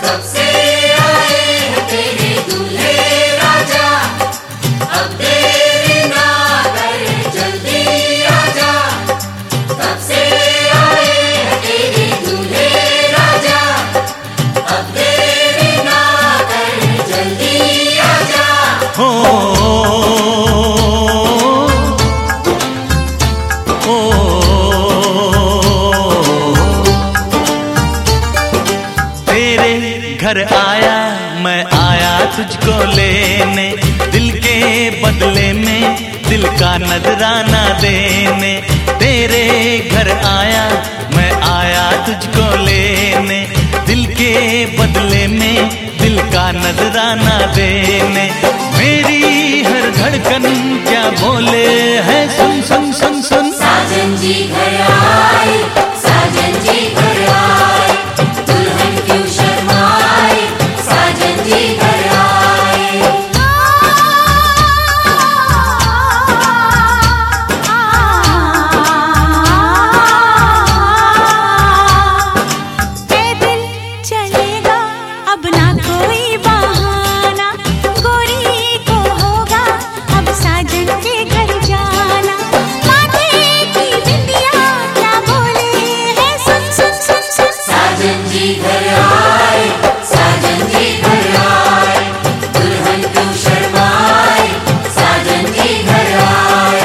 कब से आए हैं तेरे दूल्हे राजा, अब देर ना कर जल्दी आजा। कब से आए हैं तेरे दूल्हे राजा, अब देर ना कर जल्दी आजा। तेरे घर आया मैं आया तुझको लेने, दिल के बदले में दिल का नजराना देने। तेरे घर आया मैं आया तुझको लेने, दिल के बदले में दिल का नजराना देने। मेरी हर धड़कन क्या बोले है, सुन सुन सुन सुन। साजन जी घर आए, साजन जी घर आए, दुल्हन क्यों शर्माए, साजन जी घर आए। पैदल चलेगा अब ना कोई बहाना, गोरी को होगा अब साजन के घर जाना। माथे की बिंदिया क्या बोले है, सुन सुन सुन सुन। साजन जी घर आए, साजन जी घर आए, दुल्हन क्यों शर्माए, साजन जी घर आए।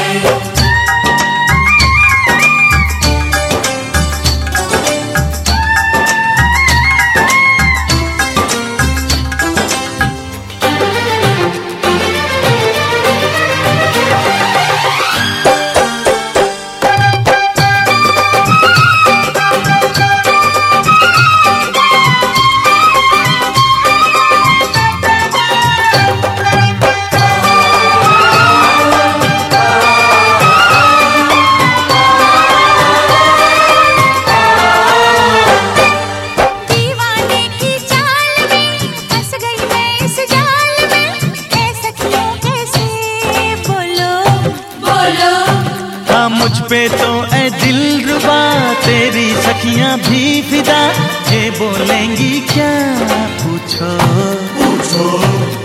दीवाने की चाल में फंस गई मैं इस जाल में, ऐसा क्यों कैसे बोलो बोलो हाँ मुझ पे तो ऐ दिलरुबा तेरी सखियां भी फिदा, ये बोलेंगी क्या पूछो पूछो।